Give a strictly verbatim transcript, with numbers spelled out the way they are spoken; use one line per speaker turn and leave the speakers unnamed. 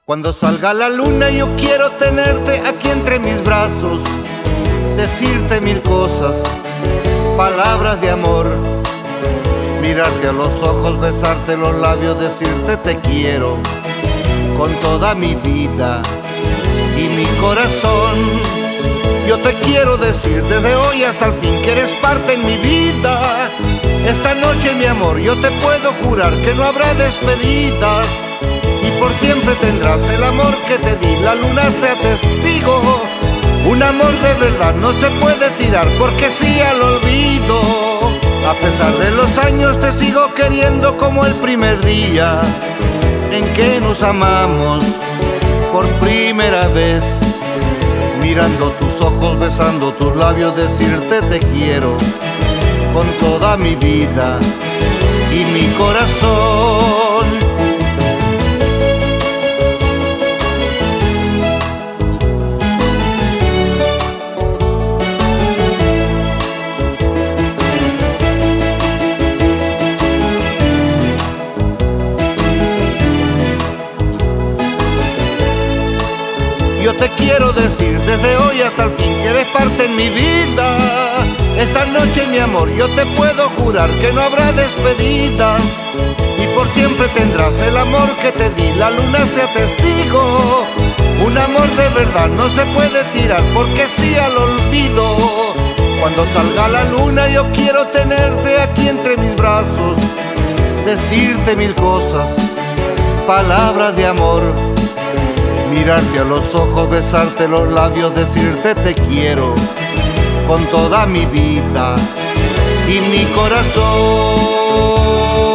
Cuando salga la luna yo quiero tenerte aquí entre mis brazos, decirte mil cosas, palabras de amor, mirarte a los ojos, besarte los labios, decirte te quiero con toda mi vida y mi corazón. Yo te quiero decir desde hoy hasta el fin que eres parte en mi vida. Esta noche, mi amor, yo te puedo jurar que no habrá despedidas y por siempre tendrás el amor que te di, la luna sea testigo. Un amor de verdad no se puede tirar porque sí al olvido. A pesar de los años te sigo queriendo como el primer día en que nos amamos por primera vez. Mirando tus ojos, besando tus labios, decirte te quiero con toda mi vida y mi corazón. Yo te quiero decir desde hoy hasta el fin que eres parte en mi vida. Esta noche, mi amor, yo te puedo jurar que no habrá despedidas y por siempre tendrás el amor que te di, la luna sea testigo. Un amor de verdad no se puede tirar porque sí al olvido. Cuando salga la luna yo quiero tenerte aquí entre mis brazos, decirte mil cosas, palabras de amor, mirarte a los ojos, besarte los labios, decirte te quiero con toda mi vida y mi corazón.